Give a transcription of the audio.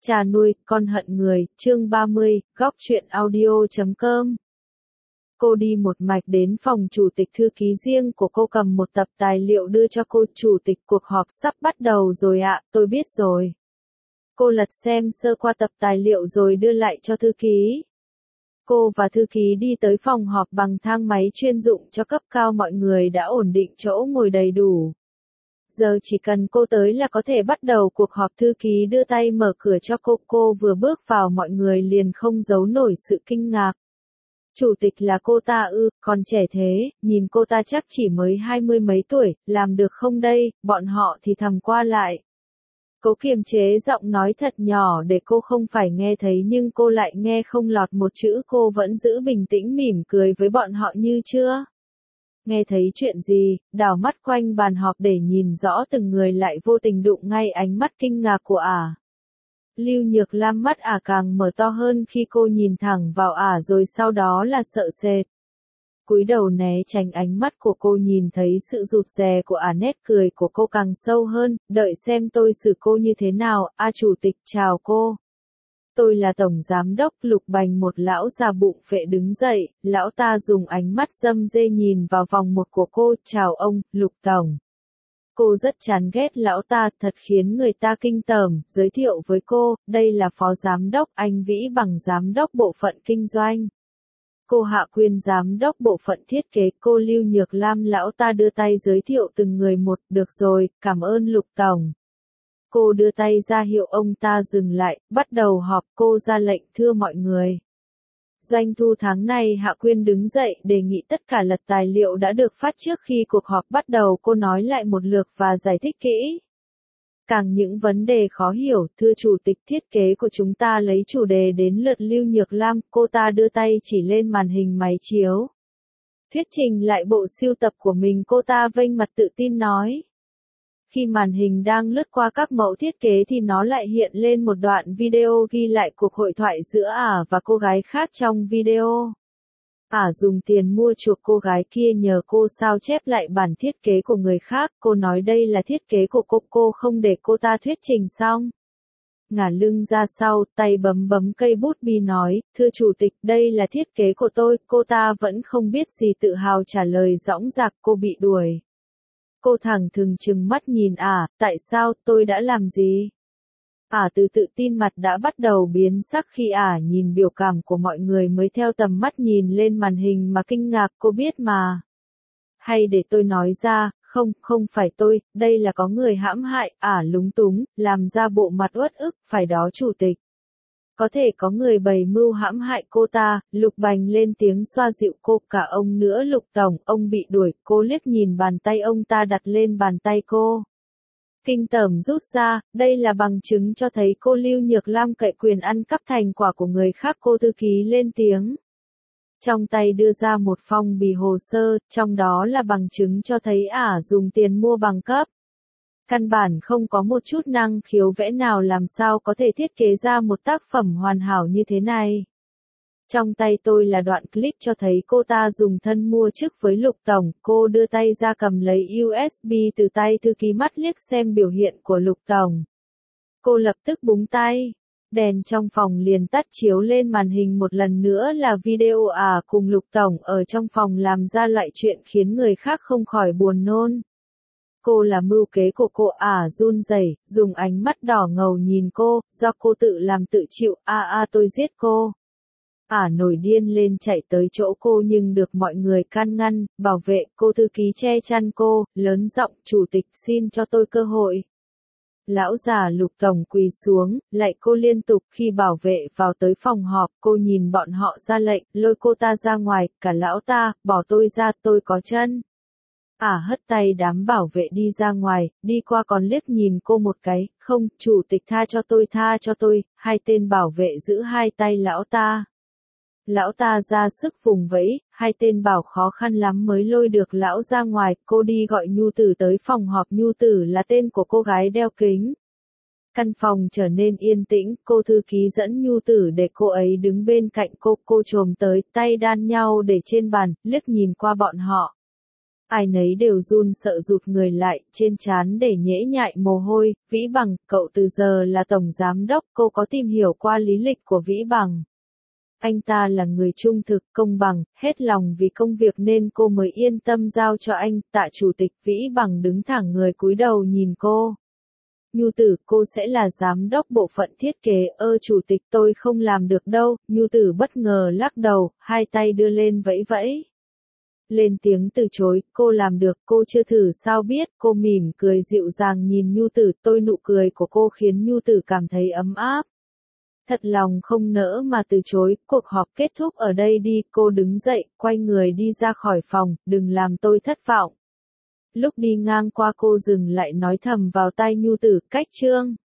Cha nuôi, con hận người, chương 30, góc truyện audio.com. Cô đi một mạch đến phòng chủ tịch, thư ký riêng của cô cầm một tập tài liệu đưa cho cô. Chủ tịch, cuộc họp sắp bắt đầu rồi ạ, tôi biết rồi. Cô lật xem sơ qua tập tài liệu rồi đưa lại cho thư ký. Cô và thư ký đi tới phòng họp bằng thang máy chuyên dụng cho cấp cao, mọi người đã ổn định chỗ ngồi đầy đủ. Giờ chỉ cần cô tới là có thể bắt đầu cuộc họp. Thư ký đưa tay mở cửa cho cô vừa bước vào mọi người liền không giấu nổi sự kinh ngạc. Chủ tịch là cô ta ư, còn trẻ thế, nhìn cô ta chắc chỉ mới 20 mấy tuổi, làm được không đây, bọn họ thì thầm qua lại. Cố kiềm chế giọng nói thật nhỏ để cô không phải nghe thấy nhưng cô lại nghe không lọt một chữ. Cô vẫn giữ bình tĩnh mỉm cười với bọn họ như chưa nghe thấy chuyện gì, đảo mắt quanh bàn họp để nhìn rõ từng người lại vô tình đụng ngay ánh mắt kinh ngạc của ả. Lưu Nhược Lam mắt ả càng mở to hơn khi cô nhìn thẳng vào ả rồi sau đó là sợ sệt. Cúi đầu né tránh ánh mắt của cô, nhìn thấy sự rụt rè của ả, nét cười của cô càng sâu hơn, đợi xem tôi xử cô như thế nào. Chủ tịch, chào cô. Tôi là Tổng Giám đốc Lục Bành. Một lão già bụng phệ đứng dậy, lão ta dùng ánh mắt râm rê nhìn vào vòng một của cô. Chào ông, Lục Tổng. Cô rất chán ghét lão ta, thật khiến người ta kinh tởm. Giới thiệu với cô, đây là Phó Giám đốc anh Vĩ Bằng, Giám đốc Bộ phận Kinh doanh. Cô Hạ Quyên, Giám đốc Bộ phận Thiết kế. Cô Lưu Nhược Lam. Lão ta đưa tay giới thiệu từng người một. Được rồi, cảm ơn Lục Tổng. Cô đưa tay ra hiệu ông ta dừng lại, bắt đầu họp. Cô ra lệnh, thưa mọi người. Doanh thu tháng này. Hạ Quyên đứng dậy, đề nghị tất cả lật tài liệu đã được phát trước khi cuộc họp bắt đầu. Cô nói lại một lượt và giải thích kỹ càng những vấn đề khó hiểu. Thưa chủ tịch, thiết kế của chúng ta lấy chủ đề đến lượt Lưu Nhược Lam. Cô ta đưa tay chỉ lên màn hình máy chiếu, thuyết trình lại bộ sưu tập của mình. Cô ta vênh mặt tự tin nói. Khi màn hình đang lướt qua các mẫu thiết kế thì nó lại hiện lên một đoạn video ghi lại cuộc hội thoại giữa ả và cô gái khác trong video. Ả dùng tiền mua chuộc cô gái kia nhờ cô sao chép lại bản thiết kế của người khác. Cô nói đây là thiết kế của cô không để cô ta thuyết trình xong. Ngả lưng ra sau, tay bấm cây bút bi nói, thưa chủ tịch, đây là thiết kế của tôi. Cô ta vẫn không biết gì, tự hào trả lời dõng dạc. Cô bị đuổi. Cô thẳng thừng trừng mắt nhìn ả, tại sao, tôi đã làm gì? Ả từ tự tin mặt đã bắt đầu biến sắc khi ả nhìn biểu cảm của mọi người mới theo tầm mắt nhìn lên màn hình mà kinh ngạc. Cô biết mà. Hay để tôi nói ra, không phải tôi, đây là có người hãm hại. Ả lúng túng, làm ra bộ mặt uất ức, phải đó chủ tịch. Có thể có người bày mưu hãm hại cô ta. Lục Bành lên tiếng xoa dịu cô. Cả ông nữa Lục Tổng, ông bị đuổi. Cô liếc nhìn bàn tay ông ta đặt lên bàn tay cô. Kinh tởm rút ra, đây là bằng chứng cho thấy cô Lưu Nhược Lam cậy quyền ăn cắp thành quả của người khác. Cô thư ký lên tiếng. Trong tay đưa ra một phong bì hồ sơ, trong đó là bằng chứng cho thấy ả dùng tiền mua bằng cấp. Căn bản không có một chút năng khiếu vẽ nào, làm sao có thể thiết kế ra một tác phẩm hoàn hảo như thế này. Trong tay tôi là đoạn clip cho thấy cô ta dùng thân mua chức với Lục Tổng. Cô đưa tay ra cầm lấy USB từ tay thư ký, mắt liếc xem biểu hiện của Lục Tổng. Cô lập tức búng tay. Đèn trong phòng liền tắt, chiếu lên màn hình một lần nữa là video ả cùng Lục Tổng ở trong phòng làm ra loại chuyện khiến người khác không khỏi buồn nôn. Cô là mưu kế của cô. Ả run rẩy, dùng ánh mắt đỏ ngầu nhìn cô, do cô tự làm tự chịu. Tôi giết cô. Ả nổi điên lên chạy tới chỗ cô nhưng được mọi người can ngăn, bảo vệ. Cô thư ký che chắn cô, lớn giọng, chủ tịch xin cho tôi cơ hội. Lão già Lục Tổng quỳ xuống, lạy cô liên tục. Khi bảo vệ vào tới phòng họp, cô nhìn bọn họ ra lệnh, lôi cô ta ra ngoài. Cả lão ta, bỏ tôi ra, tôi có chân. Ả hất tay đám bảo vệ đi ra ngoài, đi qua còn liếc nhìn cô một cái. Không, chủ tịch tha cho tôi. Hai tên bảo vệ giữ hai tay lão ta. Lão ta ra sức vùng vẫy, hai tên bảo khó khăn lắm mới lôi được lão ra ngoài. Cô đi gọi Nhu Tử tới phòng họp. Nhu Tử là tên của cô gái đeo kính. Căn phòng trở nên yên tĩnh, cô thư ký dẫn Nhu Tử để cô ấy đứng bên cạnh cô chồm tới, tay đan nhau để trên bàn, liếc nhìn qua bọn họ. Ai nấy đều run sợ rụt người lại, trên trán để nhễ nhại mồ hôi. Vĩ Bằng, cậu từ giờ là tổng giám đốc, cô có tìm hiểu qua lý lịch của Vĩ Bằng. Anh ta là người trung thực, công bằng, hết lòng vì công việc nên cô mới yên tâm giao cho anh. Tạ chủ tịch. Vĩ Bằng đứng thẳng người cúi đầu nhìn cô. Nhu Tử, cô sẽ là giám đốc bộ phận thiết kế. Chủ tịch, tôi không làm được đâu. Nhu Tử bất ngờ lắc đầu, hai tay đưa lên vẫy vẫy. Lên tiếng từ chối, cô làm được, cô chưa thử sao biết. Cô mỉm cười dịu dàng nhìn Nhu Tử, nụ cười của cô khiến Nhu Tử cảm thấy ấm áp. Thật lòng không nỡ mà từ chối. Cuộc họp kết thúc ở đây đi. Cô đứng dậy, quay người đi ra khỏi phòng, đừng làm tôi thất vọng. Lúc đi ngang qua cô dừng lại nói thầm vào tai Nhu Tử, cách Trương.